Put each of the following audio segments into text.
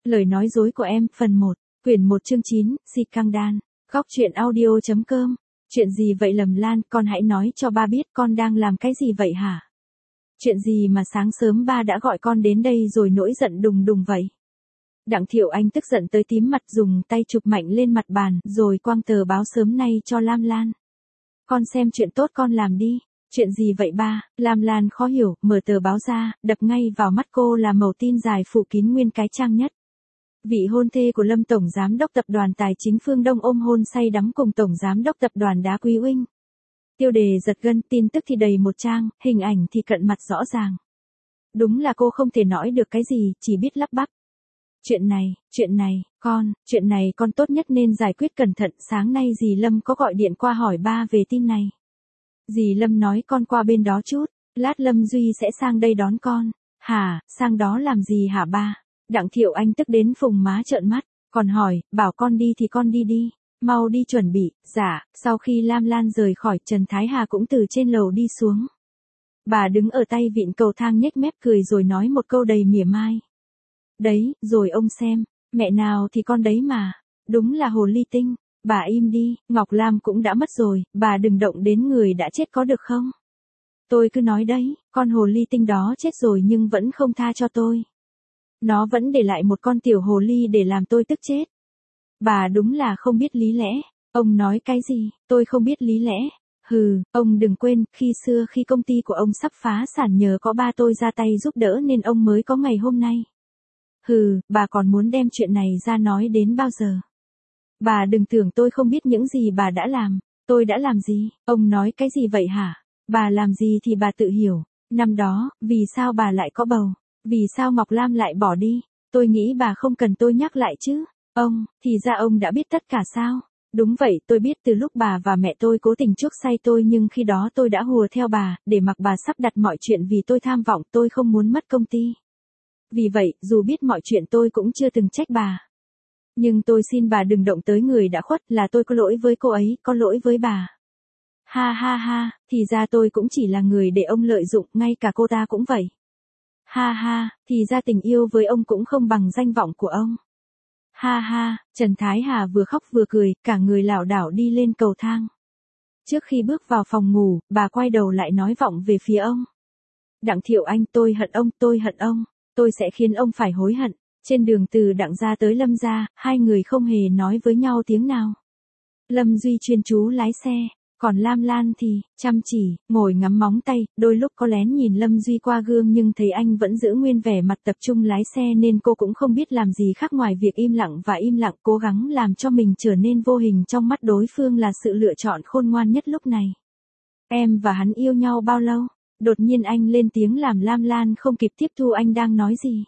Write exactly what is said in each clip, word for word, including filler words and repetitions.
Lời nói dối của em, phần một, quyển một chương chín, Si Căng Đan, góc truyện audio chấm com. Chuyện gì vậy Lâm Lan, con hãy nói cho ba biết con đang làm cái gì vậy hả? Chuyện gì mà sáng sớm ba đã gọi con đến đây rồi nổi giận đùng đùng vậy? Đặng Thiệu Anh tức giận tới tím mặt, dùng tay chụp mạnh lên mặt bàn, rồi quăng tờ báo sớm nay cho Lam Lan. Con xem chuyện tốt con làm đi. Chuyện gì vậy ba? Lam Lan khó hiểu, mở tờ báo ra, đập ngay vào mắt cô là mẩu tin dài phủ kín nguyên cái trang nhất. Vị hôn thê của Lâm Tổng Giám đốc Tập đoàn Tài chính Phương Đông ôm hôn say đắm cùng Tổng Giám đốc Tập đoàn Đá Quý Uinh. Tiêu đề giật gân, tin tức thì đầy một trang, hình ảnh thì cận mặt rõ ràng. Đúng là cô không thể nói được cái gì, chỉ biết lắp bắp. Chuyện này, chuyện này, con, chuyện này con tốt nhất nên giải quyết cẩn thận. Sáng nay dì Lâm có gọi điện qua hỏi ba về tin này. Dì Lâm nói con qua bên đó chút, lát Lâm Duy sẽ sang đây đón con. Hả, sang đó làm gì hả ba? Đặng Thiệu Anh tức đến phùng má trợn mắt, còn hỏi, bảo con đi thì con đi đi, mau đi chuẩn bị. Dạ. Sau khi Lam Lan rời khỏi, Trần Thái Hà cũng từ trên lầu đi xuống. Bà đứng ở tay vịn cầu thang nhếch mép cười rồi nói một câu đầy mỉa mai. Đấy, rồi ông xem, mẹ nào thì con đấy mà, đúng là hồ ly tinh. Bà im đi, Ngọc Lam cũng đã mất rồi, bà đừng động đến người đã chết có được không? Tôi cứ nói đấy, con hồ ly tinh đó chết rồi nhưng vẫn không tha cho tôi. Nó vẫn để lại một con tiểu hồ ly để làm tôi tức chết. Bà đúng là không biết lý lẽ. Ông nói cái gì, tôi không biết lý lẽ. Hừ, ông đừng quên, khi xưa khi công ty của ông sắp phá sản nhờ có ba tôi ra tay giúp đỡ nên ông mới có ngày hôm nay. Hừ, bà còn muốn đem chuyện này ra nói đến bao giờ? Bà đừng tưởng tôi không biết những gì bà đã làm. Tôi đã làm gì? Ông nói cái gì vậy hả? Bà làm gì thì bà tự hiểu. Năm đó, vì sao bà lại có bầu? Vì sao Ngọc Lam lại bỏ đi? Tôi nghĩ bà không cần tôi nhắc lại chứ. Ông, thì ra ông đã biết tất cả sao? Đúng vậy, tôi biết từ lúc bà và mẹ tôi cố tình chuốc say tôi, nhưng khi đó tôi đã hùa theo bà, để mặc bà sắp đặt mọi chuyện vì tôi tham vọng, tôi không muốn mất công ty. Vì vậy, dù biết mọi chuyện tôi cũng chưa từng trách bà. Nhưng tôi xin bà đừng động tới người đã khuất, là tôi có lỗi với cô ấy, có lỗi với bà. Ha ha ha, thì ra tôi cũng chỉ là người để ông lợi dụng, ngay cả cô ta cũng vậy. Ha ha, thì ra tình yêu với ông cũng không bằng danh vọng của ông. Ha ha, Trần Thái Hà vừa khóc vừa cười, cả người lảo đảo đi lên cầu thang. Trước khi bước vào phòng ngủ, bà quay đầu lại nói vọng về phía ông. Đặng Thiệu Anh, tôi hận ông, tôi hận ông, tôi sẽ khiến ông phải hối hận. Trên đường từ Đặng gia tới Lâm gia, hai người không hề nói với nhau tiếng nào. Lâm Duy chuyên chú lái xe, còn Lam Lan thì, chăm chỉ, ngồi ngắm móng tay, đôi lúc có lén nhìn Lâm Duy qua gương nhưng thấy anh vẫn giữ nguyên vẻ mặt tập trung lái xe nên cô cũng không biết làm gì khác ngoài việc im lặng và im lặng, cố gắng làm cho mình trở nên vô hình trong mắt đối phương là sự lựa chọn khôn ngoan nhất lúc này. Em và hắn yêu nhau bao lâu? Đột nhiên anh lên tiếng làm Lam Lan không kịp tiếp thu anh đang nói gì.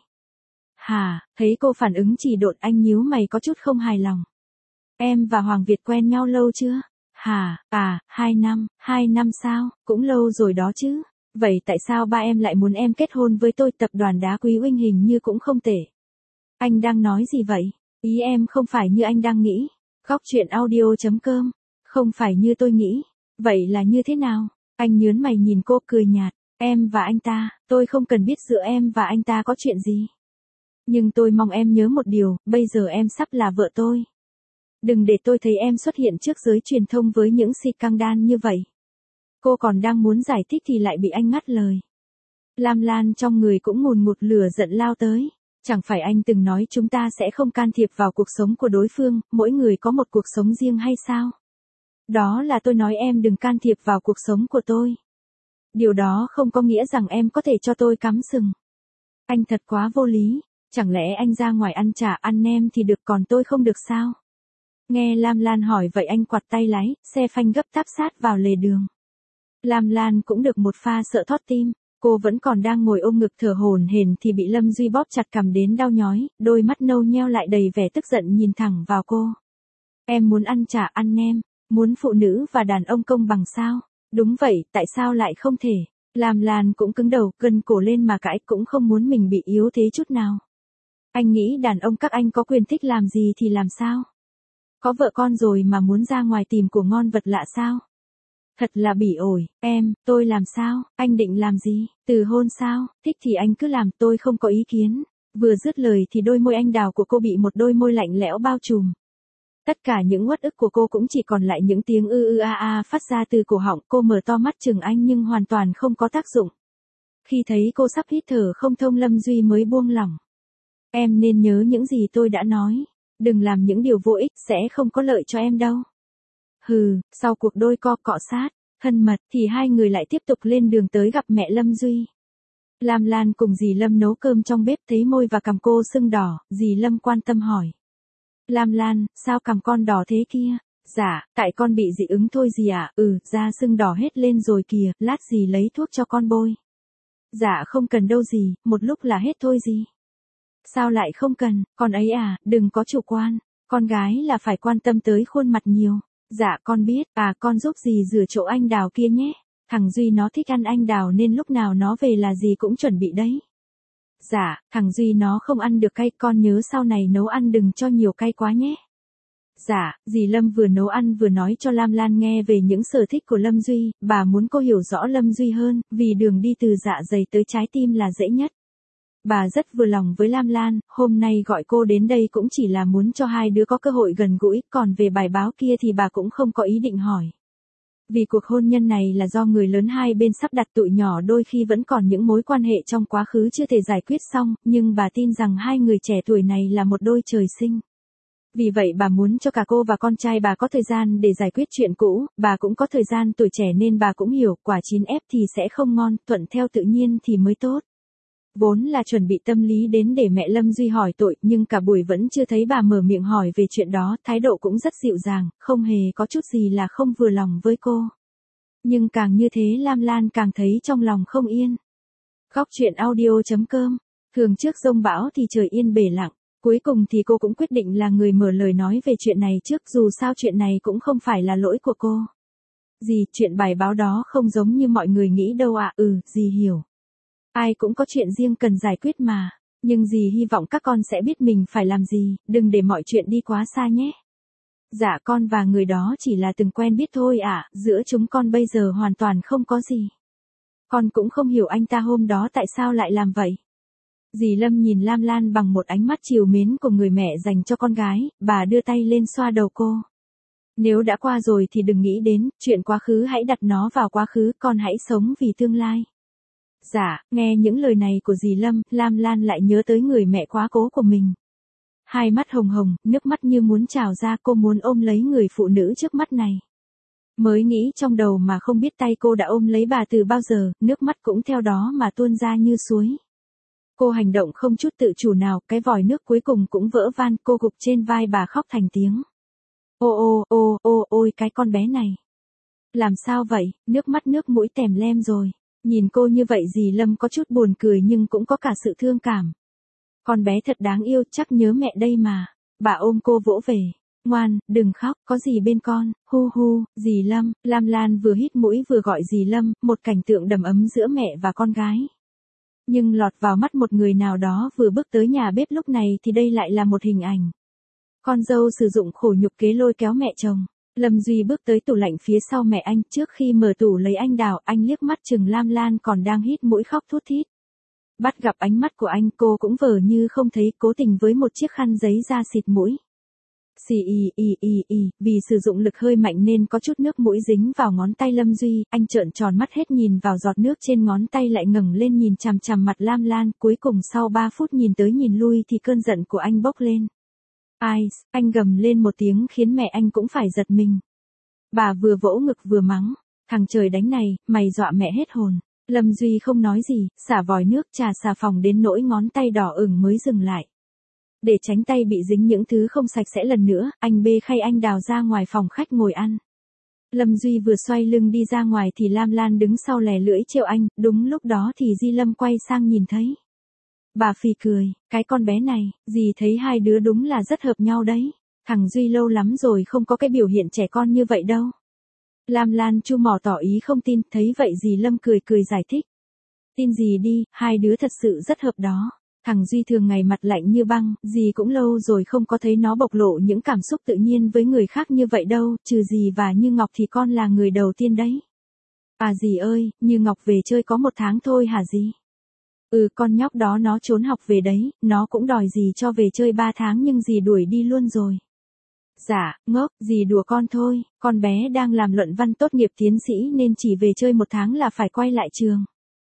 Hả, thấy cô phản ứng chỉ độn, anh nhíu mày có chút không hài lòng. Em và Hoàng Việt quen nhau lâu chưa? Hả, à, hai năm, hai năm sao, cũng lâu rồi đó chứ. Vậy tại sao ba em lại muốn em kết hôn với tôi? Tập đoàn Đá Quý Uinh hình như cũng không tệ. Anh đang nói gì vậy? Ý em không phải như anh đang nghĩ. Góc truyện audio chấm com. Không phải như tôi nghĩ. Vậy là như thế nào? Anh nhớn mày nhìn cô cười nhạt. Em và anh ta, tôi không cần biết giữa em và anh ta có chuyện gì. Nhưng tôi mong em nhớ một điều, bây giờ em sắp là vợ tôi. Đừng để tôi thấy em xuất hiện trước giới truyền thông với những si căng đan như vậy. Cô còn đang muốn giải thích thì lại bị anh ngắt lời. Lam Lan trong người cũng ngùn ngụt lửa giận lao tới. Chẳng phải anh từng nói chúng ta sẽ không can thiệp vào cuộc sống của đối phương, mỗi người có một cuộc sống riêng hay sao? Đó là tôi nói em đừng can thiệp vào cuộc sống của tôi. Điều đó không có nghĩa rằng em có thể cho tôi cắm sừng. Anh thật quá vô lý. Chẳng lẽ anh ra ngoài ăn chả ăn nem thì được còn tôi không được sao? Nghe Lam Lan hỏi vậy anh quạt tay lái, xe phanh gấp táp sát vào lề đường. Lam Lan cũng được một pha sợ thót tim, cô vẫn còn đang ngồi ôm ngực thở hổn hển thì bị Lâm Duy bóp chặt cằm đến đau nhói, đôi mắt nâu nheo lại đầy vẻ tức giận nhìn thẳng vào cô. Em muốn ăn chả ăn nem, muốn phụ nữ và đàn ông công bằng sao? Đúng vậy, tại sao lại không thể? Lam Lan cũng cứng đầu, gân cổ lên mà cãi, cũng không muốn mình bị yếu thế chút nào. Anh nghĩ đàn ông các anh có quyền thích làm gì thì làm sao? Có vợ con rồi mà muốn ra ngoài tìm của ngon vật lạ sao? Thật là bỉ ổi, em, tôi làm sao, anh định làm gì, từ hôn sao, thích thì anh cứ làm, tôi không có ý kiến. Vừa dứt lời thì đôi môi anh đào của cô bị một đôi môi lạnh lẽo bao trùm. Tất cả những uất ức của cô cũng chỉ còn lại những tiếng ư ư a a phát ra từ cổ họng. Cô mở to mắt chừng anh nhưng hoàn toàn không có tác dụng. Khi thấy cô sắp hít thở không thông, Lâm Duy mới buông lỏng. Em nên nhớ những gì tôi đã nói. Đừng làm những điều vô ích, sẽ không có lợi cho em đâu. Hừ, sau cuộc đôi co cọ sát, thân mật thì hai người lại tiếp tục lên đường tới gặp mẹ Lâm Duy. Lam Lan cùng dì Lâm nấu cơm trong bếp, thấy môi và cằm cô sưng đỏ, dì Lâm quan tâm hỏi. Lam Lan, sao cằm con đỏ thế kia? Dạ, tại con bị dị ứng thôi dì ạ. À? Ừ, da sưng đỏ hết lên rồi kìa, lát dì lấy thuốc cho con bôi. Dạ không cần đâu dì, một lúc là hết thôi dì. Sao lại không cần, con ấy à, đừng có chủ quan, con gái là phải quan tâm tới khuôn mặt nhiều. Dạ con biết, à con giúp dì rửa chỗ anh đào kia nhé. Thằng Duy nó thích ăn anh đào nên lúc nào nó về là dì cũng chuẩn bị đấy. Dạ, thằng Duy nó không ăn được cay, con nhớ sau này nấu ăn đừng cho nhiều cay quá nhé. Dạ, dì Lâm vừa nấu ăn vừa nói cho Lam Lan nghe về những sở thích của Lâm Duy, bà muốn cô hiểu rõ Lâm Duy hơn, vì đường đi từ dạ dày tới trái tim là dễ nhất. Bà rất vừa lòng với Lam Lan, hôm nay gọi cô đến đây cũng chỉ là muốn cho hai đứa có cơ hội gần gũi, còn về bài báo kia thì bà cũng không có ý định hỏi. Vì cuộc hôn nhân này là do người lớn hai bên sắp đặt, tụi nhỏ đôi khi vẫn còn những mối quan hệ trong quá khứ chưa thể giải quyết xong, nhưng bà tin rằng hai người trẻ tuổi này là một đôi trời sinh. Vì vậy bà muốn cho cả cô và con trai bà có thời gian để giải quyết chuyện cũ, bà cũng có thời gian tuổi trẻ nên bà cũng hiểu, quả chín ép thì sẽ không ngon, thuận theo tự nhiên thì mới tốt. Vốn là chuẩn bị tâm lý đến để mẹ Lâm Duy hỏi tội, nhưng cả buổi vẫn chưa thấy bà mở miệng hỏi về chuyện đó, thái độ cũng rất dịu dàng, không hề có chút gì là không vừa lòng với cô. Nhưng càng như thế Lam Lan càng thấy trong lòng không yên. Góc truyện audio chấm com, thường trước dông bão thì trời yên bể lặng, cuối cùng thì cô cũng quyết định là người mở lời nói về chuyện này trước, dù sao chuyện này cũng không phải là lỗi của cô. Dì, chuyện bài báo đó không giống như mọi người nghĩ đâu ạ. À. Ừ, dì hiểu. Ai cũng có chuyện riêng cần giải quyết mà, nhưng dì hy vọng các con sẽ biết mình phải làm gì, đừng để mọi chuyện đi quá xa nhé. Dạ con và người đó chỉ là từng quen biết thôi ạ, à, giữa chúng con bây giờ hoàn toàn không có gì. Con cũng không hiểu anh ta hôm đó tại sao lại làm vậy. Dì Lâm nhìn Lam Lan bằng một ánh mắt trìu mến của người mẹ dành cho con gái, bà đưa tay lên xoa đầu cô. Nếu đã qua rồi thì đừng nghĩ đến, chuyện quá khứ hãy đặt nó vào quá khứ, con hãy sống vì tương lai. Dạ, nghe những lời này của dì Lâm, Lam Lan lại nhớ tới người mẹ quá cố của mình. Hai mắt hồng hồng, nước mắt như muốn trào ra, cô muốn ôm lấy người phụ nữ trước mắt này. Mới nghĩ trong đầu mà không biết tay cô đã ôm lấy bà từ bao giờ, nước mắt cũng theo đó mà tuôn ra như suối. Cô hành động không chút tự chủ nào, cái vòi nước cuối cùng cũng vỡ van, cô gục trên vai bà khóc thành tiếng. Ô ô ô ô ôi cái con bé này. Làm sao vậy, nước mắt nước mũi tèm lem rồi. Nhìn cô như vậy dì Lâm có chút buồn cười nhưng cũng có cả sự thương cảm. Con bé thật đáng yêu, chắc nhớ mẹ đây mà. Bà ôm cô vỗ về. Ngoan, đừng khóc, có gì bên con, hu hu, dì Lâm. Lam Lan vừa hít mũi vừa gọi dì Lâm, một cảnh tượng đầm ấm giữa mẹ và con gái. Nhưng lọt vào mắt một người nào đó vừa bước tới nhà bếp lúc này thì đây lại là một hình ảnh. Con dâu sử dụng khổ nhục kế lôi kéo mẹ chồng. Lâm Duy bước tới tủ lạnh phía sau mẹ anh, trước khi mở tủ lấy anh đào, anh liếc mắt chừng Lam Lan còn đang hít mũi khóc thút thít. Bắt gặp ánh mắt của anh, cô cũng vờ như không thấy, cố tình với một chiếc khăn giấy ra xịt mũi. Xì ì ì ì ì, vì sử dụng lực hơi mạnh nên có chút nước mũi dính vào ngón tay Lâm Duy, anh trợn tròn mắt hết nhìn vào giọt nước trên ngón tay lại ngẩng lên nhìn chằm chằm mặt Lam Lan, cuối cùng sau ba phút nhìn tới nhìn lui thì cơn giận của anh bốc lên. Ai, anh gầm lên một tiếng khiến mẹ anh cũng phải giật mình. Bà vừa vỗ ngực vừa mắng, thằng trời đánh này, mày dọa mẹ hết hồn. Lâm Duy không nói gì, xả vòi nước trà xà phòng đến nỗi ngón tay đỏ ửng mới dừng lại. Để tránh tay bị dính những thứ không sạch sẽ lần nữa, anh bê khay anh đào ra ngoài phòng khách ngồi ăn. Lâm Duy vừa xoay lưng đi ra ngoài thì Lam Lan đứng sau lè lưỡi trêu anh, đúng lúc đó thì Di Lâm quay sang nhìn thấy. Bà phì cười, cái con bé này, dì thấy hai đứa đúng là rất hợp nhau đấy. Thằng Duy lâu lắm rồi không có cái biểu hiện trẻ con như vậy đâu. Lam Lan chu mỏ tỏ ý không tin, thấy vậy dì Lâm cười cười giải thích. Tin gì đi, hai đứa thật sự rất hợp đó. Thằng Duy thường ngày mặt lạnh như băng, dì cũng lâu rồi không có thấy nó bộc lộ những cảm xúc tự nhiên với người khác như vậy đâu, trừ dì và Như Ngọc thì con là người đầu tiên đấy. À dì ơi, Như Ngọc về chơi có một tháng thôi hả dì? Ừ, con nhóc đó nó trốn học về đấy, nó cũng đòi dì cho về chơi ba tháng nhưng dì đuổi đi luôn rồi. Dạ, ngốc, dì đùa con thôi, con bé đang làm luận văn tốt nghiệp tiến sĩ nên chỉ về chơi một tháng là phải quay lại trường.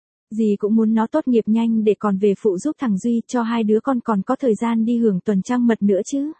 Dì cũng muốn nó tốt nghiệp nhanh để còn về phụ giúp thằng Duy cho hai đứa con còn có thời gian đi hưởng tuần trăng mật nữa chứ.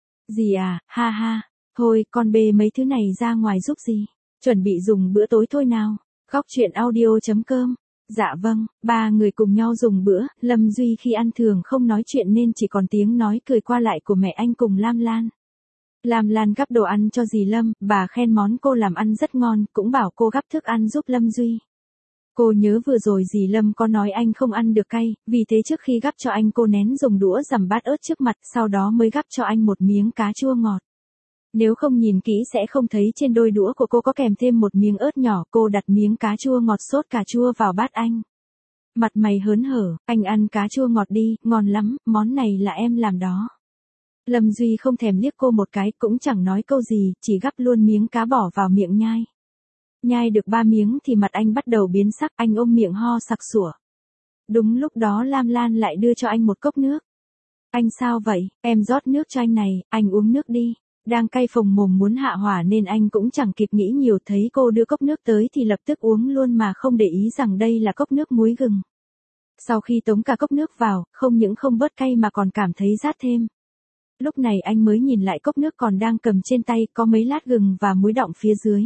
Dì à, ha ha, thôi con bê mấy thứ này ra ngoài giúp dì, chuẩn bị dùng bữa tối thôi nào. Góc chuyện audio chấm com. Dạ vâng, ba người cùng nhau dùng bữa, Lâm Duy khi ăn thường không nói chuyện nên chỉ còn tiếng nói cười qua lại của mẹ anh cùng Lam Lan. Lam Lan gắp đồ ăn cho dì Lâm, bà khen món cô làm ăn rất ngon, cũng bảo cô gắp thức ăn giúp Lâm Duy. Cô nhớ vừa rồi dì Lâm có nói anh không ăn được cay, vì thế trước khi gắp cho anh cô nén dùng đũa dằm bát ớt trước mặt, sau đó mới gắp cho anh một miếng cá chua ngọt. Nếu không nhìn kỹ sẽ không thấy trên đôi đũa của cô có kèm thêm một miếng ớt nhỏ, cô đặt miếng cá chua ngọt sốt cà chua vào bát anh. Mặt mày hớn hở, anh ăn cá chua ngọt đi, ngon lắm, món này là em làm đó. Lâm Duy không thèm liếc cô một cái, cũng chẳng nói câu gì, chỉ gắp luôn miếng cá bỏ vào miệng nhai. Nhai được ba miếng thì mặt anh bắt đầu biến sắc, anh ôm miệng ho sặc sủa. Đúng lúc đó Lam Lan lại đưa cho anh một cốc nước. Anh sao vậy, em rót nước cho anh này, anh uống nước đi. Đang cay phồng mồm muốn hạ hỏa nên anh cũng chẳng kịp nghĩ nhiều, thấy cô đưa cốc nước tới thì lập tức uống luôn mà không để ý rằng đây là cốc nước muối gừng. Sau khi tống cả cốc nước vào, không những không bớt cay mà còn cảm thấy rát thêm. Lúc này anh mới nhìn lại cốc nước còn đang cầm trên tay, có mấy lát gừng và muối đọng phía dưới.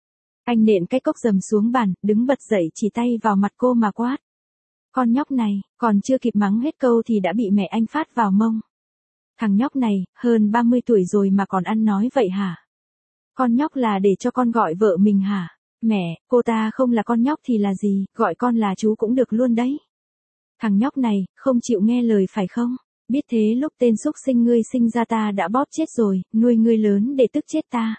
Anh nện cái cốc dầm xuống bàn, đứng bật dậy chỉ tay vào mặt cô mà quát. Con nhóc này, còn chưa kịp mắng hết câu thì đã bị mẹ anh phát vào mông. Thằng nhóc này, hơn ba mươi tuổi rồi mà còn ăn nói vậy hả? Con nhóc là để cho con gọi vợ mình hả? Mẹ, cô ta không là con nhóc thì là gì, gọi con là chú cũng được luôn đấy. Thằng nhóc này, không chịu nghe lời phải không? Biết thế lúc tên xúc sinh ngươi sinh ra ta đã bóp chết rồi, nuôi ngươi lớn để tức chết ta.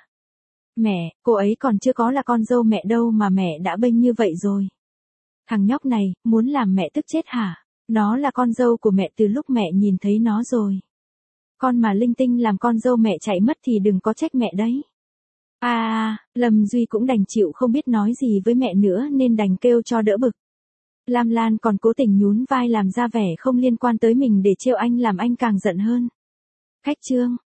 Mẹ, cô ấy còn chưa có là con dâu mẹ đâu mà mẹ đã bênh như vậy rồi. Thằng nhóc này, muốn làm mẹ tức chết hả? Nó là con dâu của mẹ từ lúc mẹ nhìn thấy nó rồi. Con mà linh tinh làm con dâu mẹ chạy mất thì đừng có trách mẹ đấy. À, à, Lâm Duy cũng đành chịu không biết nói gì với mẹ nữa nên đành kêu cho đỡ bực. Lam Lan còn cố tình nhún vai làm ra vẻ không liên quan tới mình để trêu anh làm anh càng giận hơn. Khách trương,